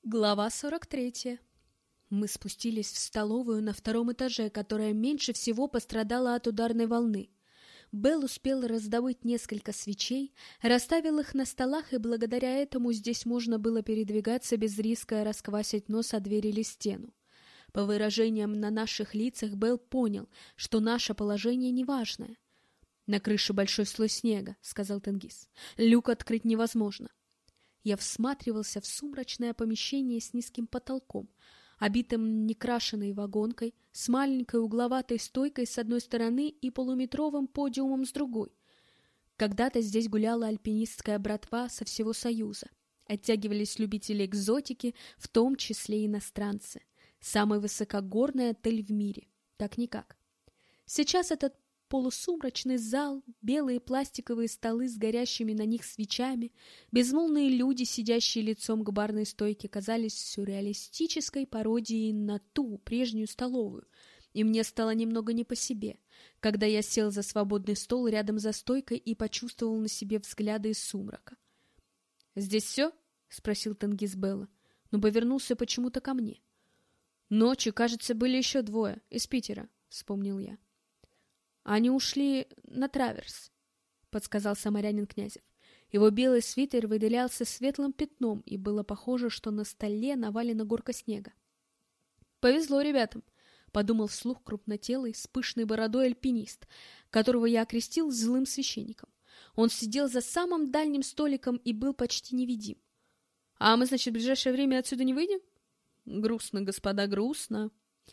Глава 43. Мы спустились в столовую на втором этаже, которая меньше всего пострадала от ударной волны. Белл успел раздобыть несколько свечей, расставил их на столах, и благодаря этому здесь можно было передвигаться без риска расквасить нос о дверь или стену. По выражениям на наших лицах Белл понял, что наше положение неважное. «На крыше большой слой снега», — сказал Тенгиз. «Люк открыть невозможно». Я всматривался в сумрачное помещение с низким потолком, обитым некрашенной вагонкой, с маленькой угловатой стойкой с одной стороны и полуметровым подиумом с другой. Когда-то здесь гуляла альпинистская братва со всего Союза. Оттягивались любители экзотики, в том числе иностранцы. Самый высокогорный отель в мире. Как-никак. Сейчас этот полусумрачный зал, белые пластиковые столы с горящими на них свечами, безмолвные люди, сидящие лицом к барной стойке, казались сюрреалистической пародией на ту прежнюю столовую, и мне стало немного не по себе, когда я сел за свободный стол рядом за стойкой и почувствовал на себе взгляды из сумрака. «Здесь все?» — спросил Тенгиз Белла, но повернулся почему-то ко мне. «Ночью, кажется, были еще двое, из Питера», — вспомнил я. «Они ушли на траверс», — подсказал самарянин Князев. Его белый свитер выделялся светлым пятном, и было похоже, что на столе навалена горка снега. «Повезло ребятам», — подумал вслух крупнотелый, с пышной бородой альпинист, которого я окрестил злым священником. Он сидел за самым дальним столиком и был почти невидим. «А мы, значит, в ближайшее время отсюда не выйдем?» «Грустно, господа, грустно».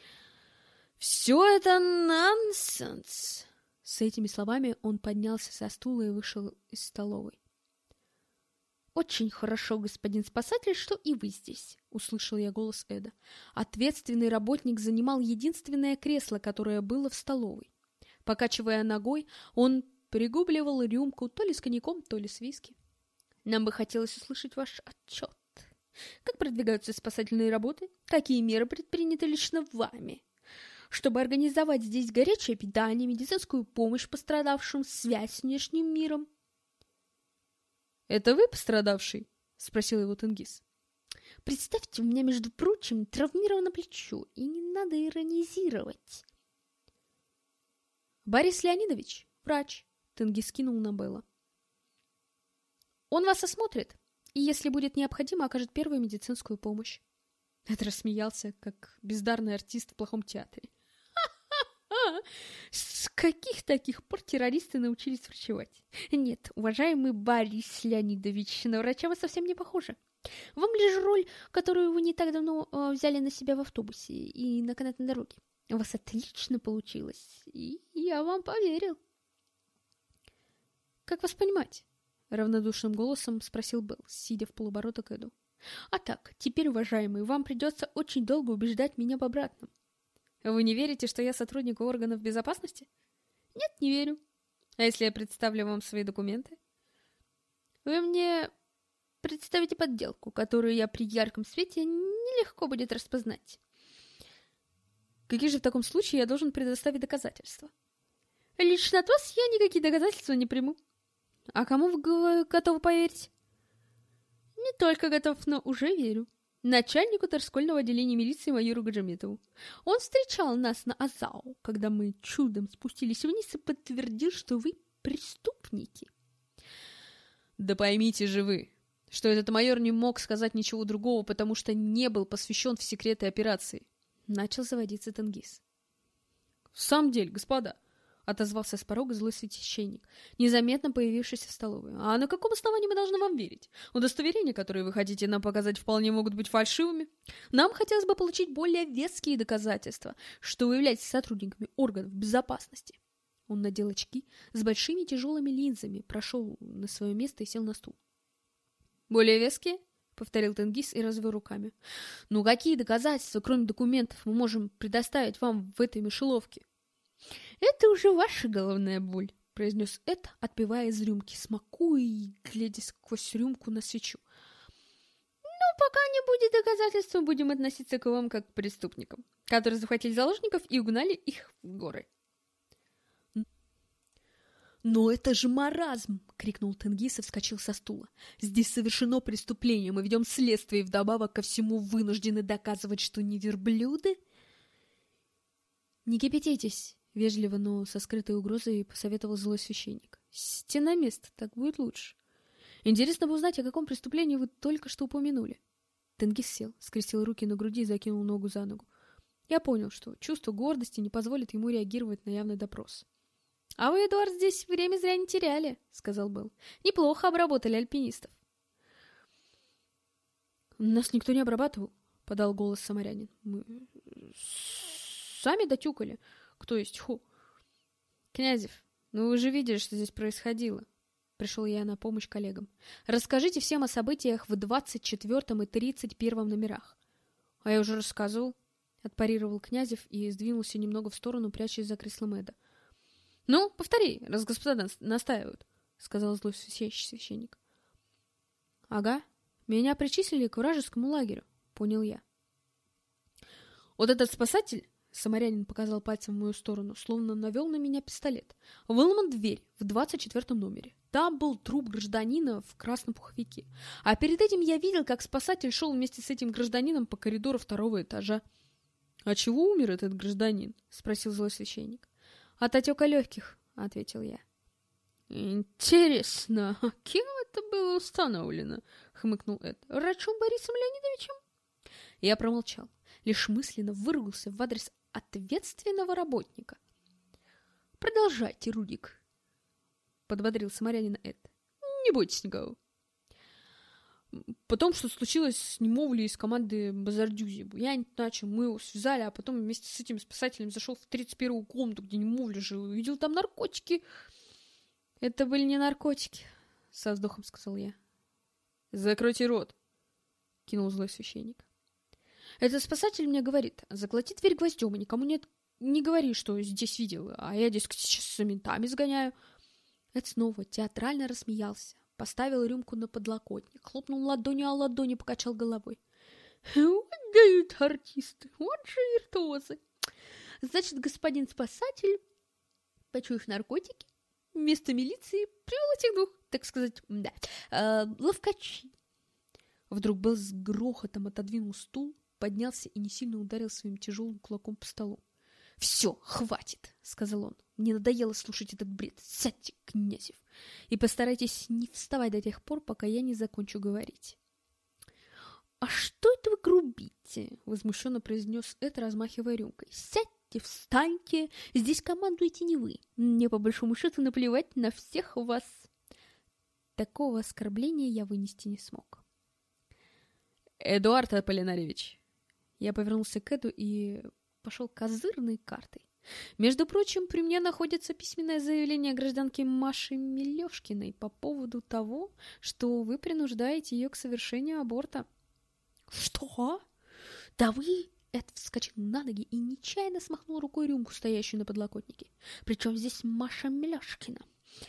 «Все это нонсенс!» С этими словами он поднялся со стула и вышел из столовой. «Очень хорошо, господин спасатель, что и вы здесь», — услышал я голос Эда. Ответственный работник занимал единственное кресло, которое было в столовой. Покачивая ногой, он пригубливал рюмку то ли с коньяком, то ли с виски. «Нам бы хотелось услышать ваш отчет. Как продвигаются спасательные работы? Какие меры предприняты лично вами, чтобы организовать здесь горячее питание, медицинскую помощь пострадавшим, связь с внешним миром?» «Это вы пострадавший?» — спросил его Тенгиз. «Представьте, у меня, между прочим, травмировано плечо, и не надо иронизировать». «Борис Леонидович, врач», — Тенгиз кинул на Белла. «Он вас осмотрит, и, если будет необходимо, окажет первую медицинскую помощь». Эд рассмеялся, как бездарный артист в плохом театре. С каких таких пор террористы научились врачевать? Нет, уважаемый Борис Леонидович, на врача вы совсем не похожи. Вам лишь роль, которую вы не так давно взяли на себя в автобусе и на канатной дороге. У вас отлично получилось, и я вам поверил. «Как вас понимать?» — равнодушным голосом спросил Белл, сидя в полоборота к Эду. «А так, теперь, уважаемый, вам придется очень долго убеждать меня в обратном». «Вы не верите, что я сотрудник органов безопасности?» «Нет, не верю. А если я представлю вам свои документы?» «Вы мне представите подделку, которую я при ярком свете нелегко будет распознать». «Какие же в таком случае я должен предоставить доказательства?» «Лично от вас я никакие доказательства не приму». «А кому вы готовы поверить?» «Не только готов, но уже верю. Начальнику торскольного отделения милиции майору Гаджиметову. Он встречал нас на Азау, когда мы чудом спустились вниз, и подтвердил, что вы преступники». «Да поймите же вы, что этот майор не мог сказать ничего другого, потому что не был посвящен в секреты операции», — начал заводиться Тенгиз. «В самом деле, господа», — отозвался с порога злой священник, незаметно появившийся в столовой. «А на каком основании мы должны вам верить? Удостоверения, которые вы хотите нам показать, вполне могут быть фальшивыми. Нам хотелось бы получить более веские доказательства, что вы являетесь сотрудниками органов безопасности». Он надел очки с большими тяжелыми линзами, прошел на свое место и сел на стул. «Более веские?» — повторил Тенгиз и развел руками. «Ну какие доказательства, кроме документов, мы можем предоставить вам в этой мышеловке?» «Это уже ваша головная боль», — произнес Эд, отпивая из рюмки, смакуя и глядя сквозь рюмку на свечу. «Ну, пока не будет доказательств, мы будем относиться к вам как к преступникам, которые захватили заложников и угнали их в горы». «Но это же маразм!» — крикнул Тенгиз и вскочил со стула. «Здесь совершено преступление, мы ведем следствие и вдобавок ко всему вынуждены доказывать, что не верблюды?» «Не кипятитесь!» — вежливо, но со скрытой угрозой посоветовал злой священник. «Сядьте на место, так будет лучше. Интересно бы узнать, о каком преступлении вы только что упомянули». Тенгиз сел, скрестил руки на груди и закинул ногу за ногу. Я понял, что чувство гордости не позволит ему реагировать на явный допрос. «А вы, Эдуард, здесь время зря не теряли», — сказал Белл. «Неплохо обработали альпинистов». «Нас никто не обрабатывал», — подал голос самарянин. «Мы сами дотюкали. Кто есть? Ху». «Князев, ну вы же видели, что здесь происходило». Пришел я на помощь коллегам. «Расскажите всем о событиях в 24-м и 31-м номерах». «А я уже рассказывал», — отпарировал Князев и сдвинулся немного в сторону, прячась за креслом Эда. «Ну, повтори, раз господа настаивают», — сказал злой священник. «Ага, меня причислили к вражескому лагерю», — понял я. «Вот этот спасатель», — самарянин показал пальцем в мою сторону, словно навел на меня пистолет, выломан дверь в 24-м номере. Там был труп гражданина в красном пуховике. А перед этим я видел, как спасатель шел вместе с этим гражданином по коридору 2-го этажа». «А чего умер этот гражданин?» — спросил злой священник. «От отека легких», — ответил я. «Интересно, а кем это было установлено?» — хмыкнул Эд. «Врачом Борисом Леонидовичем?» Я промолчал, лишь мысленно выругался в адрес ответственного работника. «Продолжайте, Рудик», — подбодрил самарянина Эд. «Не бойтесь никого». Потом, что случилось с Немовлей из команды Базардюзи. Буянить начал, мы его связали, а потом вместе с этим спасателем зашел в 31-ю комнату, где Немовля жил, и увидел там наркотики. «Это были не наркотики», — со вздохом сказал я. «Закройте рот», — кинул злой священник. «Этот спасатель мне говорит, заколоти дверь гвоздем, и никому не говори, что здесь видел, а я, дескать, сейчас с ментами сгоняю». Эд снова театрально рассмеялся. Поставил рюмку на подлокотник, хлопнул ладонью о ладони, покачал головой. «Вот дают артисты, вот же виртуозы! Значит, господин спасатель, почуяв наркотики, вместо милиции привел этих двух, так сказать, ловкачей». Вдруг Белл с грохотом отодвинул стул, поднялся и не сильно ударил своим тяжелым кулаком по столу. «Все, хватит», — сказал он. «Мне надоело слушать этот бред. Сядьте, Князев, и постарайтесь не вставать до тех пор, пока я не закончу говорить». «А что это вы грубите?» — возмущенно произнес Эд, размахивая рюмкой. «Сядьте, встаньте, здесь командуете не вы. Мне, по большому счету, наплевать на всех вас». Такого оскорбления я вынести не смог. «Эдуард Аполлинарьевич!» Я повернулся к Эду и пошел козырной картой. «Между прочим, при мне находится письменное заявление гражданки Маши Милешкиной по поводу того, что вы принуждаете ее к совершению аборта». «Что? Да вы...» Эд вскочил на ноги и нечаянно смахнул рукой рюмку, стоящую на подлокотнике. «Причем здесь Маша Милешкина?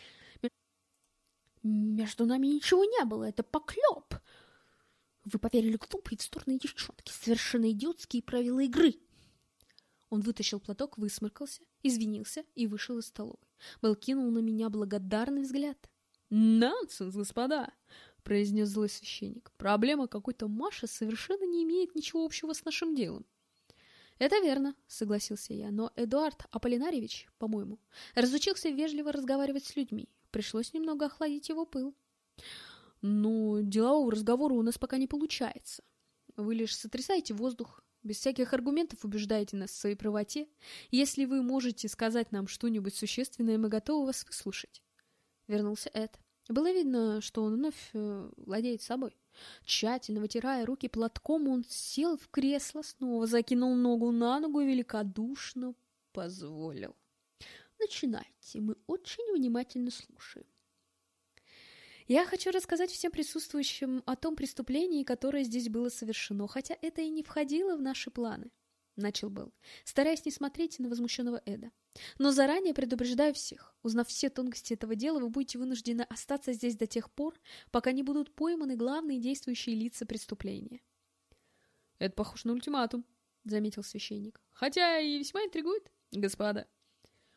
Между нами ничего не было, это поклеп. Вы поверили глупой вздорной девчонке, совершенно идиотские правила игры». Он вытащил платок, высморкался, извинился и вышел из столовой. Белл кинул на меня благодарный взгляд. «Нонсенс, господа!» — произнес злой священник. «Проблема какой-то Маши совершенно не имеет ничего общего с нашим делом». «Это верно», — согласился я, но Эдуард Аполлинарьевич, по-моему, разучился вежливо разговаривать с людьми. Пришлось немного охладить его пыл. «Но делового разговора у нас пока не получается. Вы лишь сотрясаете воздух, без всяких аргументов убеждаете нас в своей правоте. Если вы можете сказать нам что-нибудь существенное, мы готовы вас выслушать». Вернулся Эд. Было видно, что он вновь владеет собой. Тщательно вытирая руки платком, он сел в кресло, снова закинул ногу на ногу и великодушно позволил. «Начинайте, мы очень внимательно слушаем». «Я хочу рассказать всем присутствующим о том преступлении, которое здесь было совершено, хотя это и не входило в наши планы», — начал Белл, стараясь не смотреть на возмущенного Эда. «Но заранее предупреждаю всех. Узнав все тонкости этого дела, вы будете вынуждены остаться здесь до тех пор, пока не будут пойманы главные действующие лица преступления». «Это похоже на ультиматум», — заметил священник. «Хотя и весьма интригует, господа».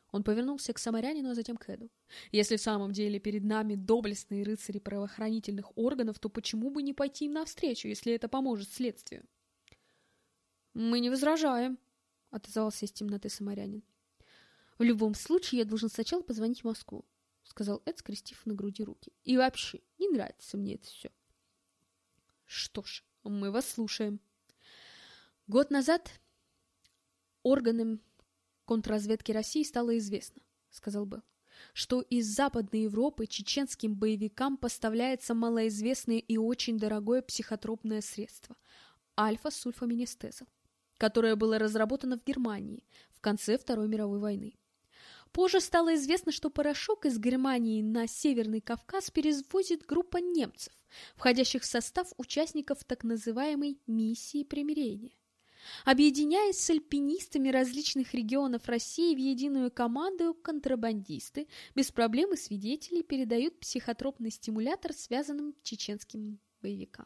Он повернулся к самарянину, а затем к Эду. «Если в самом деле перед нами доблестные рыцари правоохранительных органов, то почему бы не пойти им навстречу, если это поможет следствию?» «Мы не возражаем», — отозвался из темноты самарянин. «В любом случае, я должен сначала позвонить в Москву», — сказал Эд, скрестив на груди руки. «И вообще, не нравится мне это все». «Что ж, мы вас слушаем». Год назад органам контрразведки России стало известно, — сказал Белл, — что из Западной Европы чеченским боевикам поставляется малоизвестное и очень дорогое психотропное средство — альфа-сульфаминестезол, которое было разработано в Германии в конце Второй мировой войны. Позже стало известно, что порошок из Германии на Северный Кавказ перевозит группа немцев, входящих в состав участников так называемой «миссии примирения». Объединяясь с альпинистами различных регионов России в единую команду, контрабандисты без проблем и свидетелей передают психотропный стимулятор связанным чеченским боевикам.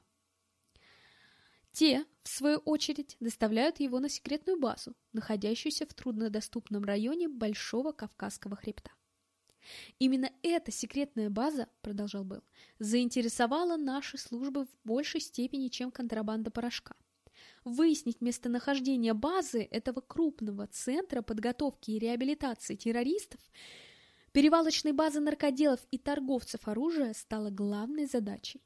Те, в свою очередь, доставляют его на секретную базу, находящуюся в труднодоступном районе Большого Кавказского хребта. Именно эта секретная база, продолжал Белл, заинтересовала наши службы в большей степени, чем контрабанда порошка. Выяснить местонахождение базы этого крупного центра подготовки и реабилитации террористов, перевалочной базы наркоделов и торговцев оружия стало главной задачей.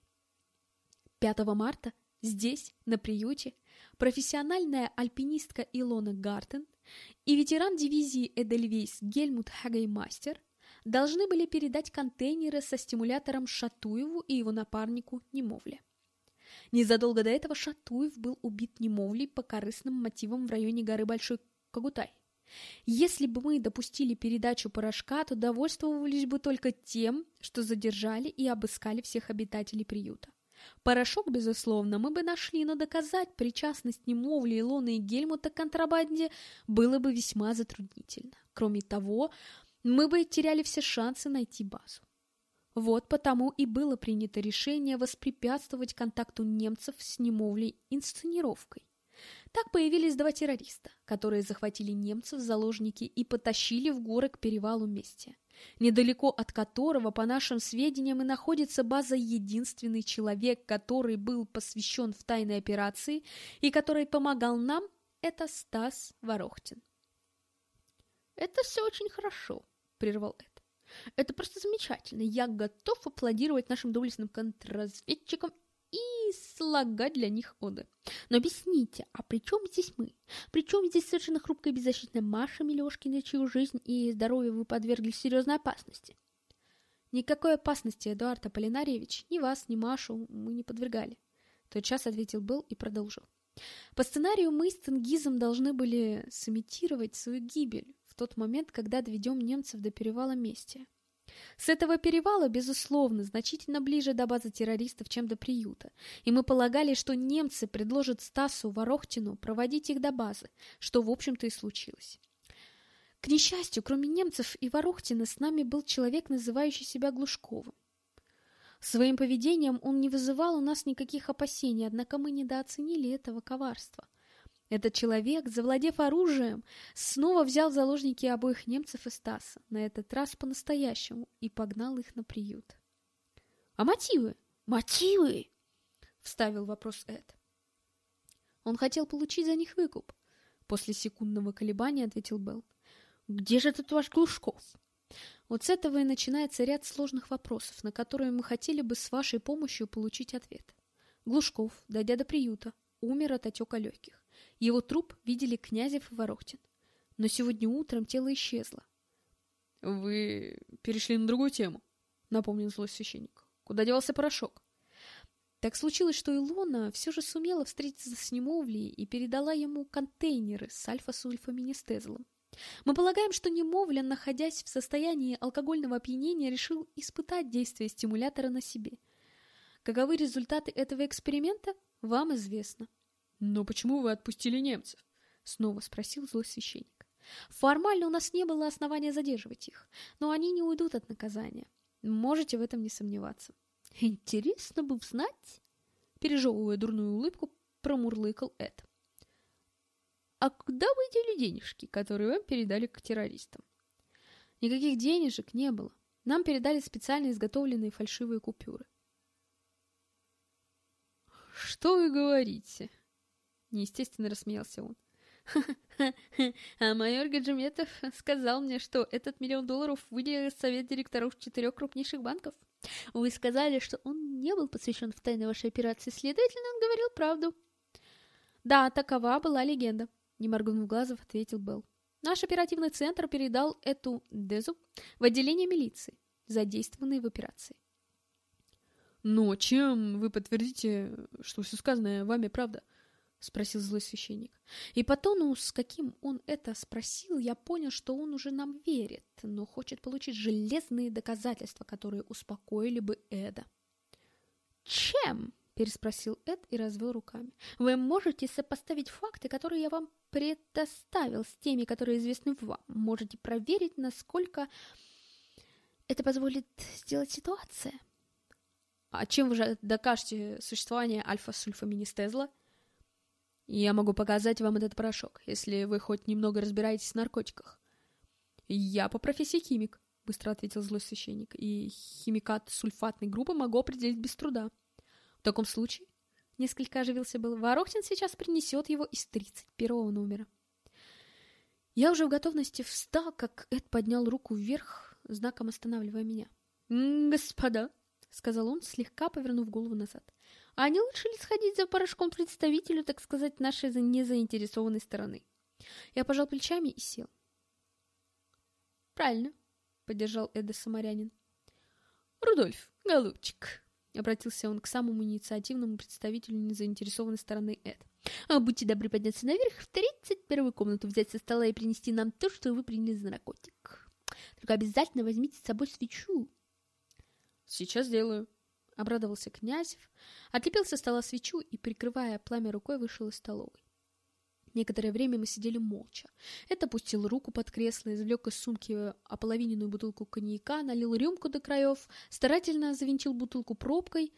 5 марта здесь, на приюте, профессиональная альпинистка Илона Гартен и ветеран дивизии Эдельвейс Гельмут Хагеймастер должны были передать контейнеры со стимулятором Шатуеву и его напарнику Немовле. Незадолго до этого Шатуев был убит Немовлей по корыстным мотивам в районе горы Большой Кагутай. Если бы мы допустили передачу порошка, то довольствовались бы только тем, что задержали и обыскали всех обитателей приюта. Порошок, безусловно, мы бы нашли, но доказать причастность Немовли, Илоны и Гельмута к контрабанде было бы весьма затруднительно. Кроме того, мы бы теряли все шансы найти базу. Вот потому и было принято решение воспрепятствовать контакту немцев с Немовлей инсценировкой. Так появились два террориста, которые захватили немцев в заложники и потащили в горы к перевалу Местия, недалеко от которого, по нашим сведениям, и находится база «Единственный человек», который был посвящен в тайной операции и который помогал нам, это Стас Ворохтин. «Это все очень хорошо», — прервал Эд. «Это просто замечательно. Я готов аплодировать нашим доблестным контрразведчикам и слагать для них оды. Но объясните, а при чем здесь мы? При чем здесь совершенно хрупкая и беззащитная Маша Милешкина, чью жизнь и здоровье вы подвергли серьезной опасности?» «Никакой опасности, Эдуард Аполлинарьевич, ни вас, ни Машу мы не подвергали», — тотчас ответил Белл и продолжил. «По сценарию мы с Тенгизом должны были сымитировать свою гибель в тот момент, когда доведем немцев до перевала Местия. С этого перевала, безусловно, значительно ближе до базы террористов, чем до приюта, и мы полагали, что немцы предложат Стасу Ворохтину проводить их до базы, что, в общем-то, и случилось. К несчастью, кроме немцев и Ворохтина, с нами был человек, называющий себя Глушковым. Своим поведением он не вызывал у нас никаких опасений, однако мы недооценили этого коварства. Этот человек, завладев оружием, снова взял в заложники обоих немцев и Стаса, на этот раз по-настоящему, и погнал их на приют». «А мотивы? Мотивы?» — вставил вопрос Эд. «Он хотел получить за них выкуп», — после секундного колебания ответил Белл. «Где же этот ваш Глушков?» «Вот с этого и начинается ряд сложных вопросов, на которые мы хотели бы с вашей помощью получить ответ. Глушков, дойдя до приюта, умер от отека легких. Его труп видели Князев и Ворохтин. Но сегодня утром тело исчезло». «Вы перешли на другую тему», — напомнил злой священник. «Куда девался порошок?» Так случилось, что Илона все же сумела встретиться с Немовлей и передала ему контейнеры с альфа-сульфаминестезолом. Мы полагаем, что Немовля, находясь в состоянии алкогольного опьянения, решил испытать действие стимулятора на себе. Каковы результаты этого эксперимента, вам известно. «Но почему вы отпустили немцев?» — снова спросил злой священник. «Формально у нас не было основания задерживать их, но они не уйдут от наказания. Можете в этом не сомневаться». «Интересно бы знать», — пережевывая дурную улыбку, промурлыкал Эд. «А куда вы дели денежки, которые вам передали к террористам?» Никаких денежек не было. Нам передали специально изготовленные фальшивые купюры. «Что вы говорите?» Неестественно рассмеялся он. А майор Гаджиметов сказал мне, что этот $1 миллион выделил совет директоров 4 крупнейших банков. Вы сказали, что он не был посвящен в тайны вашей операции, следовательно, он говорил правду. Да, такова была легенда, не моргнув глазом, ответил Белл. Наш оперативный центр передал эту Дезу в отделение милиции, задействованные в операции. Но чем вы подтвердите, что все сказанное вами правда? — спросил злой священник. И по тону, с каким он это спросил, я понял, что он уже нам верит, но хочет получить железные доказательства, которые успокоили бы Эда. «Чем?» — переспросил Эд и развел руками. «Вы можете сопоставить факты, которые я вам предоставил, с теми, которые известны вам. Можете проверить, насколько это позволит сделать ситуация». «А чем вы же докажете существование альфа-сульфаминистезла?» «Я могу показать вам этот порошок, если вы хоть немного разбираетесь в наркотиках». «Я по профессии химик», — быстро ответил злой священник, «и химикат сульфатной группы могу определить без труда». «В таком случае», — несколько оживился был, «Ворохтин сейчас принесет его из 31-го номера». Я уже в готовности встал, как Эд поднял руку вверх, знаком останавливая меня. «Господа», — сказал он, слегка повернув голову назад, «а не лучше ли сходить за порошком представителю, так сказать, нашей незаинтересованной стороны?» Я пожал плечами и сел. «Правильно», — поддержал Эда самарянин. «Рудольф, голубчик», — обратился он к самому инициативному представителю незаинтересованной стороны Эд. «Будьте добры подняться наверх в 31-ю комнату, взять со стола и принести нам то, что вы приняли за наркотик. Только обязательно возьмите с собой свечу». «Сейчас сделаю», — обрадовался Князев, отлепил со стола свечу и, прикрывая пламя рукой, вышел из столовой. Некоторое время мы сидели молча. Эд опустил руку под кресло, извлек из сумки ополовиненную бутылку коньяка, налил рюмку до краев, старательно завинтил бутылку пробкой,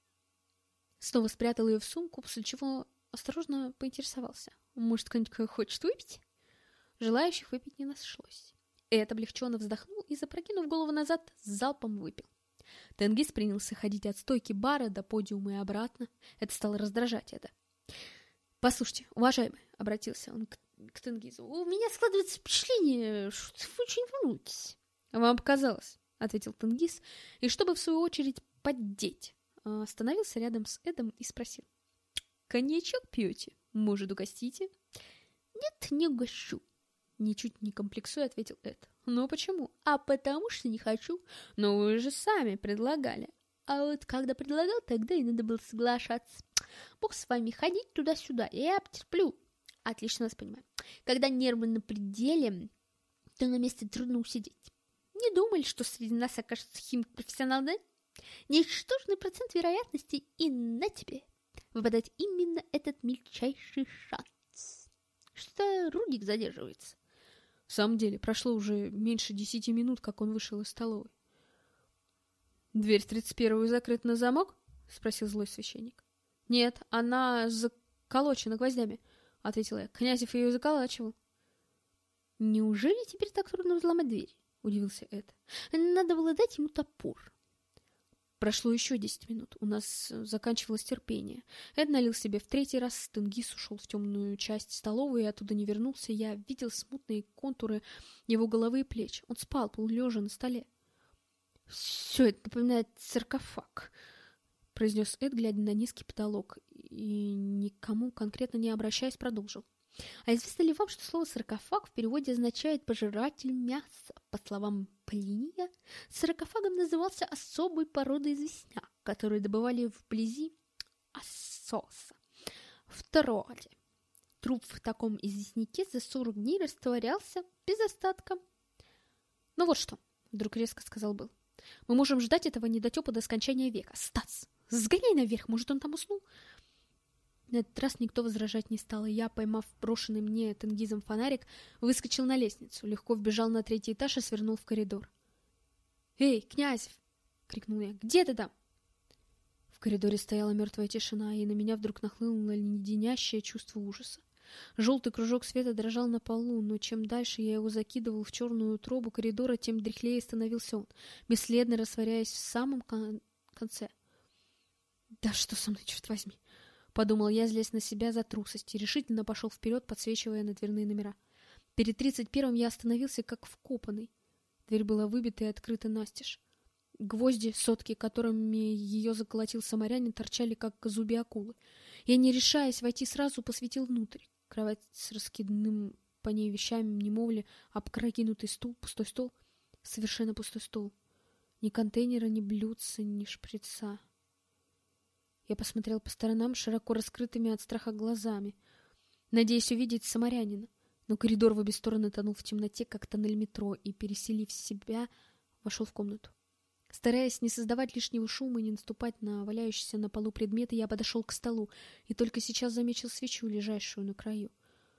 снова спрятал ее в сумку, после чего осторожно поинтересовался. «Может, кто-нибудь хочет выпить?» Желающих выпить не нашлось. Эд облегченно вздохнул и, запрокинув голову назад, залпом выпил. Тенгиз принялся ходить от стойки бара до подиума и обратно. Это стало раздражать Эда. «Послушайте, уважаемый», — обратился он к Тенгизу, «у меня складывается впечатление, что вы очень волнуетесь». «Вам показалось», — ответил Тенгиз, и, чтобы в свою очередь поддеть, остановился рядом с Эдом и спросил. «Коньячок пьете? Может, угостите?» «Нет, не угощу», — ничуть не комплексуя, ответил Эд. «Ну почему?» «А потому что не хочу». «Но вы же сами предлагали». «А вот когда предлагал, тогда и надо было соглашаться. Бог с вами, ходить туда-сюда, я потерплю». «Отлично вас понимаю. Когда нервы на пределе, то на месте трудно усидеть. Не думали, что среди нас окажется химик-профессионал, да? Ничтожный процент вероятности, и на тебе выпадает именно этот мельчайший шанс. Что-то Рудик задерживается». В самом деле, прошло уже меньше 10 минут, как он вышел из столовой. «Дверь в 31-ю закрыта на замок?» — спросил злой священник. «Нет, она заколочена гвоздями», — ответил я. «Князев ее заколачивал». «Неужели теперь так трудно взломать дверь?» — удивился Эд. «Надо было дать ему топор». Прошло еще 10 минут. У нас заканчивалось терпение. Эд налил себе в 3-й раз. Тенгиз ушел в темную часть столовой и оттуда не вернулся. Я видел смутные контуры его головы и плеч. Он спал, полулежа на столе. «Все это напоминает саркофаг», — произнес Эд, глядя на низкий потолок, и никому конкретно не обращаясь, продолжил. «А известно ли вам, что слово «саркофаг» в переводе означает «пожиратель мяса»? По словам Плиния, саркофагом назывался особой породы известняк, которую добывали вблизи Ассоса, в Троаде. Труп в таком известняке за 40 дней растворялся без остатка. «Ну вот что», — вдруг резко сказал Белл, — «мы можем ждать этого недотепа до скончания века. Стас, сгоняй наверх, может, он там уснул?» На этот раз никто возражать не стал, и я, поймав брошенный мне Тенгизом фонарик, выскочил на лестницу, легко вбежал на 3-й этаж и свернул в коридор. «Эй, Князев!» — крикнул я. «Где ты там?» В коридоре стояла мертвая тишина, и на меня вдруг нахлынуло леденящее чувство ужаса. Желтый кружок света дрожал на полу, но чем дальше я его закидывал в черную утробу коридора, тем дряхлее становился он, бесследно растворяясь в самом конце. «Да что со мной, черт возьми!» — подумал я, злясь на себя за трусость, и решительно пошел вперед, подсвечивая на дверные номера. Перед 31-м я остановился, как вкопанный. Дверь была выбита и открыта настежь. Гвозди, сотки, которыми ее заколотил самарянин, торчали, как зубья акулы. Я, не решаясь войти сразу, посветил внутрь. Кровать с раскидным по ней вещами немовли, опрокинутый стул, пустой стол. Совершенно пустой стол. Ни контейнера, ни блюдца, ни шприца. Я посмотрел по сторонам широко раскрытыми от страха глазами, надеясь увидеть самарянина. Но коридор в обе стороны тонул в темноте, как тоннель метро, и, переселив себя, вошел в комнату. Стараясь не создавать лишнего шума и не наступать на валяющиеся на полу предметы, я подошел к столу и только сейчас заметил свечу, лежащую на краю.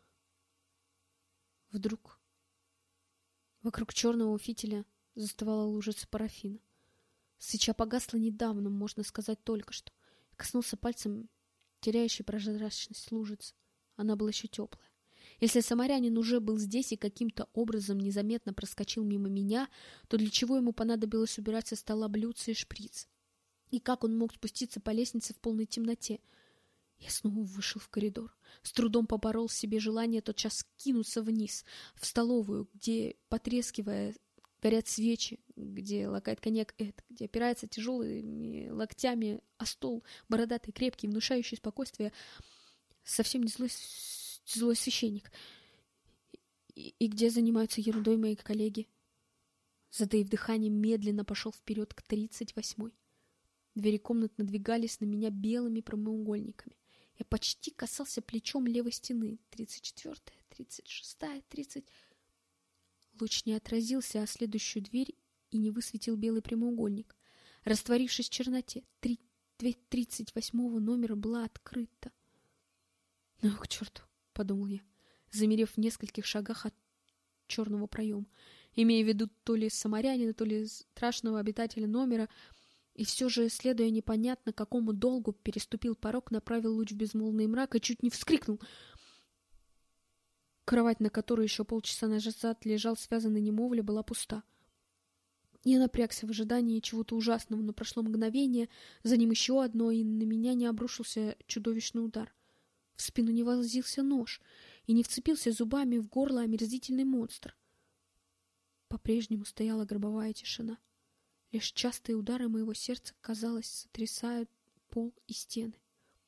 Вдруг вокруг черного фитиля застывала лужица парафина. Свеча погасла недавно, можно сказать, только что. Я коснулся пальцем теряющей прозрачность лужицы. Она была еще теплая. Если самарянин уже был здесь и каким-то образом незаметно проскочил мимо меня, то для чего ему понадобилось убирать со стола блюдца и шприц? И как он мог спуститься по лестнице в полной темноте? Я снова вышел в коридор. С трудом поборол в себе желание тотчас кинуться вниз, в столовую, где, потрескивая, горят свечи, где лакает коньяк Эд, где опирается тяжелыми локтями о стол, бородатый, крепкий, внушающий спокойствие, совсем не злой священник. И где занимаются ерундой мои коллеги? Затаив дыхание, медленно пошел вперед к 38-й. Двери комнат надвигались на меня белыми прямоугольниками. Я почти касался плечом левой стены. 34-я, 36-я, 30... Луч не отразился о следующую дверь и не высветил белый прямоугольник. Растворившись в черноте, дверь 38-го номера была открыта. «Ну, к черту!» — подумал я, замерев в нескольких шагах от черного проема, имея в виду то ли самарянина, то ли страшного обитателя номера, и все же, следуя непонятно какому долгу, переступил порог, направил луч в безмолвный мрак и чуть не вскрикнул. Кровать, на которой еще полчаса назад лежал связанный немовля, была пуста. Я напрягся в ожидании чего-то ужасного, но прошло мгновение, за ним еще одно, и на меня не обрушился чудовищный удар. В спину не вонзился нож и не вцепился зубами в горло омерзительный монстр. По-прежнему стояла гробовая тишина. Лишь частые удары моего сердца, казалось, сотрясают пол и стены.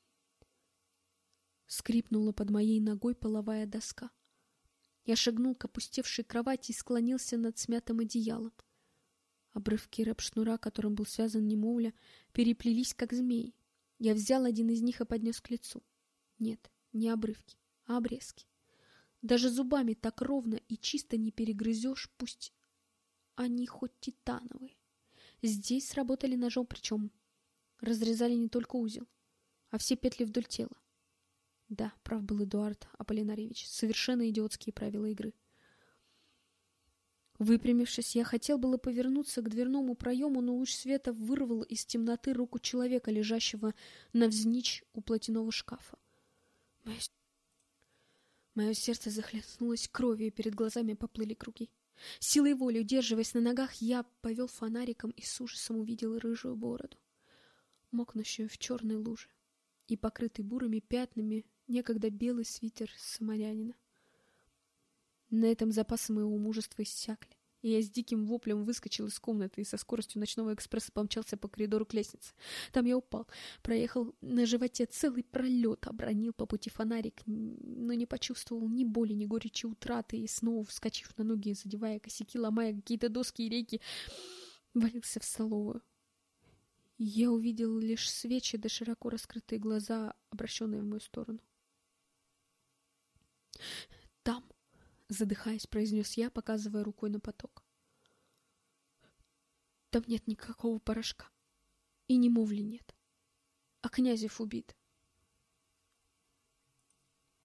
Скрипнула под моей ногой половая доска. Я шагнул к опустевшей кровати и склонился над смятым одеялом. Обрывки рэп-шнура, которым был связан немовля, переплелись, как змеи. Я взял один из них и поднес к лицу. Нет, не обрывки, а обрезки. Даже зубами так ровно и чисто не перегрызешь, пусть они хоть титановые. Здесь сработали ножом, причем разрезали не только узел, а все петли вдоль тела. Да, прав был Эдуард Аполлинарьевич, совершенно идиотские правила игры. Выпрямившись, я хотел было повернуться к дверному проему, но луч света вырвал из темноты руку человека, лежащего навзничь у платяного шкафа. Мое сердце захлестнулось кровью, и перед глазами поплыли круги. Силой воли, удерживаясь на ногах, я повел фонариком и с ужасом увидел рыжую бороду, мокнущую в черной луже, и покрытый бурыми пятнами некогда белый свитер самарянина. На этом запасы моего мужества иссякли, и я с диким воплем выскочил из комнаты и со скоростью ночного экспресса помчался по коридору к лестнице. Там я упал, проехал на животе целый пролет, обронил по пути фонарик, но не почувствовал ни боли, ни горечи утраты, и снова, вскочив на ноги, задевая косяки, ломая какие-то доски и рейки, валился в столовую. Я увидел лишь свечи да широко раскрытые глаза, обращенные в мою сторону. «Там!» — задыхаясь, произнес я, показывая рукой на поток. «Там нет никакого порошка. И немовли нет. А Князев убит.